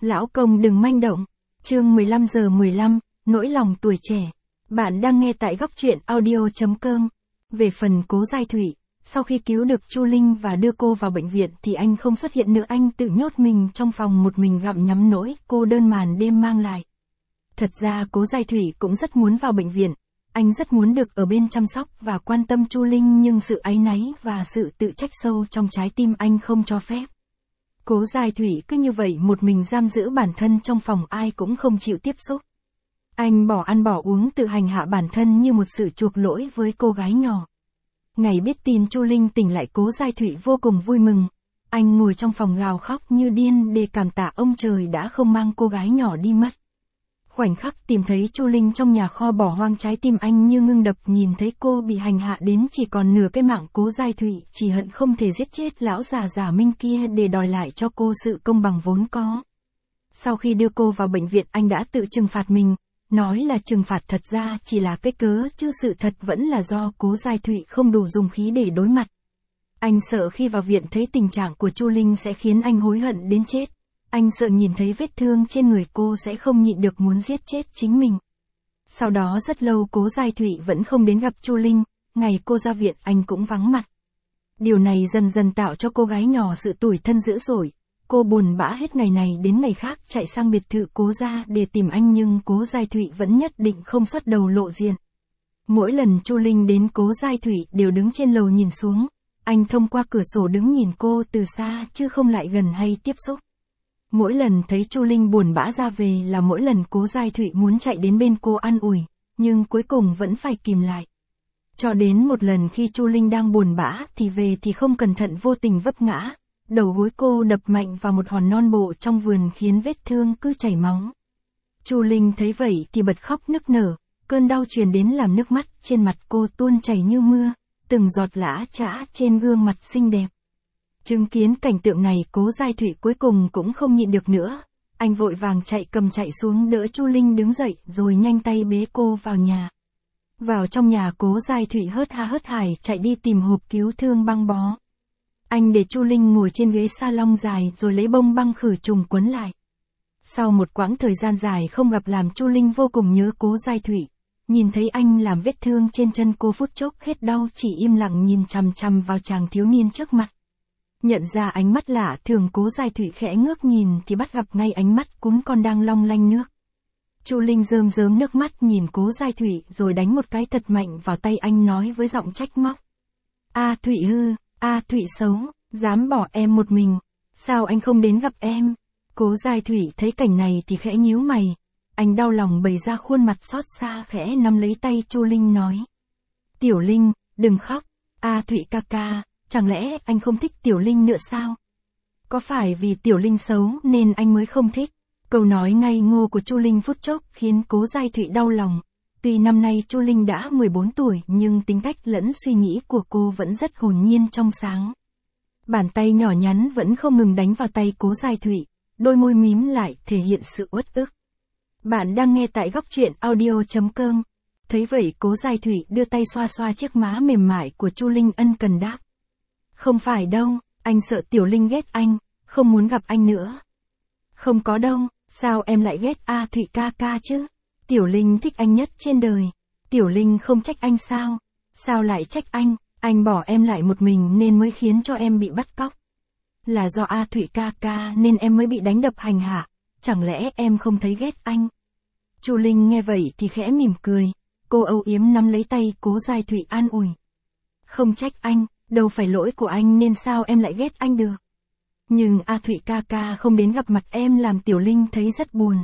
Lão công đừng manh động. Chương 15:15, nỗi lòng tuổi trẻ. Bạn đang nghe tại góc truyện audio.com. Về phần Cố Giai Thụy, sau khi cứu được Chu Linh và đưa cô vào bệnh viện thì anh không xuất hiện nữa, anh tự nhốt mình trong phòng một mình gặm nhấm nỗi cô đơn màn đêm mang lại. Thật ra Cố Giai Thụy cũng rất muốn vào bệnh viện, anh rất muốn được ở bên chăm sóc và quan tâm Chu Linh, nhưng sự áy náy và sự tự trách sâu trong trái tim anh không cho phép. Cố Giai Thụy cứ như vậy một mình giam giữ bản thân trong phòng, ai cũng không chịu tiếp xúc. Anh bỏ ăn bỏ uống, tự hành hạ bản thân như một sự chuộc lỗi với cô gái nhỏ. Ngày biết tin Chu Linh tỉnh lại, Cố Giai Thụy vô cùng vui mừng. Anh ngồi trong phòng gào khóc như điên để cảm tạ ông trời đã không mang cô gái nhỏ đi mất. Khoảnh khắc tìm thấy Chu Linh trong nhà kho bỏ hoang, trái tim anh như ngưng đập, nhìn thấy cô bị hành hạ đến chỉ còn nửa cái mạng. Cố Giai Thụy chỉ hận không thể giết chết lão già giả minh kia để đòi lại cho cô sự công bằng vốn có. Sau khi đưa cô vào bệnh viện, anh đã tự trừng phạt mình, nói là trừng phạt thật ra chỉ là cái cớ, chứ sự thật vẫn là do Cố Giai Thụy không đủ dũng khí để đối mặt. Anh sợ khi vào viện thấy tình trạng của Chu Linh sẽ khiến anh hối hận đến chết. Anh sợ nhìn thấy vết thương trên người cô sẽ không nhịn được muốn giết chết chính mình. Sau đó rất lâu Cố Giai Thụy vẫn không đến gặp Chu Linh, ngày cô ra viện anh cũng vắng mặt. Điều này dần dần tạo cho cô gái nhỏ sự tủi thân dữ dội. Cô buồn bã hết ngày này đến ngày khác chạy sang biệt thự Cố gia để tìm anh, nhưng Cố Giai Thụy vẫn nhất định không xuất đầu lộ diện. Mỗi lần Chu Linh đến, Cố Giai Thụy đều đứng trên lầu nhìn xuống. Anh thông qua cửa sổ đứng nhìn cô từ xa chứ không lại gần hay tiếp xúc. Mỗi lần thấy Chu Linh buồn bã ra về là mỗi lần Cố Giai Thụy muốn chạy đến bên cô an ủi, nhưng cuối cùng vẫn phải kìm lại. Cho đến một lần khi Chu Linh đang buồn bã thì về thì không cẩn thận vô tình vấp ngã. Đầu gối cô đập mạnh vào một hòn non bộ trong vườn khiến vết thương cứ chảy máu. Chu Linh thấy vậy thì bật khóc nức nở, cơn đau truyền đến làm nước mắt trên mặt cô tuôn chảy như mưa, từng giọt lã chã trên gương mặt xinh đẹp. Chứng kiến cảnh tượng này, Cố Giai Thụy cuối cùng cũng không nhịn được nữa. Anh vội vàng chạy xuống đỡ Chu Linh đứng dậy rồi nhanh tay bế cô vào nhà. Vào trong nhà, Cố Giai Thụy hớt ha hớt hải chạy đi tìm hộp cứu thương băng bó. Anh để Chu Linh ngồi trên ghế salon dài rồi lấy bông băng khử trùng quấn lại. Sau một quãng thời gian dài không gặp, làm Chu Linh vô cùng nhớ Cố Giai Thụy. Nhìn thấy anh làm vết thương trên chân, cô phút chốc hết đau, chỉ im lặng nhìn chằm chằm vào chàng thiếu niên trước mặt. Nhận ra ánh mắt lạ thường, Cố Giai Thụy khẽ ngước nhìn thì bắt gặp ngay ánh mắt cún con đang long lanh nước. Chu Linh rơm rớm nước mắt nhìn Cố Giai Thụy rồi đánh một cái thật mạnh vào tay anh, nói với giọng trách móc. A Thụy hư, A Thụy xấu, dám bỏ em một mình, sao anh không đến gặp em? Cố Giai Thụy thấy cảnh này thì khẽ nhíu mày, anh đau lòng bày ra khuôn mặt xót xa, khẽ nắm lấy tay Chu Linh nói. Tiểu Linh, đừng khóc, A Thụy ca ca. Chẳng lẽ anh không thích Tiểu Linh nữa sao? Có phải vì Tiểu Linh xấu nên anh mới không thích? Câu nói ngây ngô của Chu Linh phút chốc khiến Cố Giai Thụy đau lòng. Tuy năm nay Chu Linh đã 14 tuổi nhưng tính cách lẫn suy nghĩ của cô vẫn rất hồn nhiên trong sáng. Bàn tay nhỏ nhắn vẫn không ngừng đánh vào tay Cố Giai Thụy, đôi môi mím lại thể hiện sự uất ức. Bạn đang nghe tại góc truyện audio.com. Thấy vậy, Cố Giai Thụy đưa tay xoa xoa chiếc má mềm mại của Chu Linh, ân cần đáp. Không phải đâu, anh sợ Tiểu Linh ghét anh, không muốn gặp anh nữa. Không có đâu, sao em lại ghét A Thụy ca ca chứ? Tiểu Linh thích anh nhất trên đời. Tiểu Linh không trách anh sao? Sao lại trách anh bỏ em lại một mình nên mới khiến cho em bị bắt cóc. Là do A Thụy ca ca nên em mới bị đánh đập hành hạ, chẳng lẽ em không thấy ghét anh? Chu Linh nghe vậy thì khẽ mỉm cười, cô âu yếm nắm lấy tay Cố Giai Thụy an ủi. Không trách anh. Đâu phải lỗi của anh nên sao em lại ghét anh được. Nhưng A Thụy ca ca không đến gặp mặt em làm Tiểu Linh thấy rất buồn.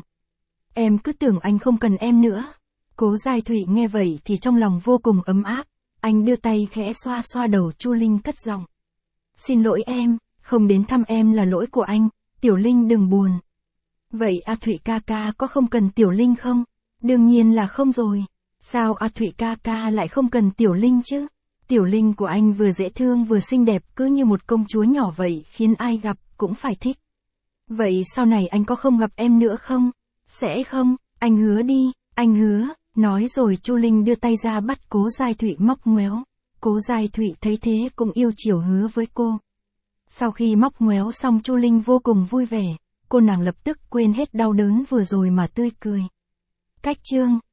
Em cứ tưởng anh không cần em nữa. Cố Giai Thụy nghe vậy thì trong lòng vô cùng ấm áp. Anh đưa tay khẽ xoa xoa đầu Chu Linh, cất giọng. Xin lỗi em, không đến thăm em là lỗi của anh, Tiểu Linh đừng buồn. Vậy A Thụy ca ca có không cần Tiểu Linh không? Đương nhiên là không rồi. Sao A Thụy ca ca lại không cần Tiểu Linh chứ? Tiểu Linh của anh vừa dễ thương vừa xinh đẹp, cứ như một công chúa nhỏ vậy, khiến ai gặp cũng phải thích. Vậy sau này anh có không gặp em nữa không? Sẽ không, anh hứa đi, anh hứa. Nói rồi Chu Linh đưa tay ra bắt Cố Giai Thụy móc ngoéo. Cố Giai Thụy thấy thế cũng yêu chiều hứa với cô. Sau khi móc ngoéo xong, Chu Linh vô cùng vui vẻ. cô nàng lập tức quên hết đau đớn vừa rồi mà tươi cười. Cách chương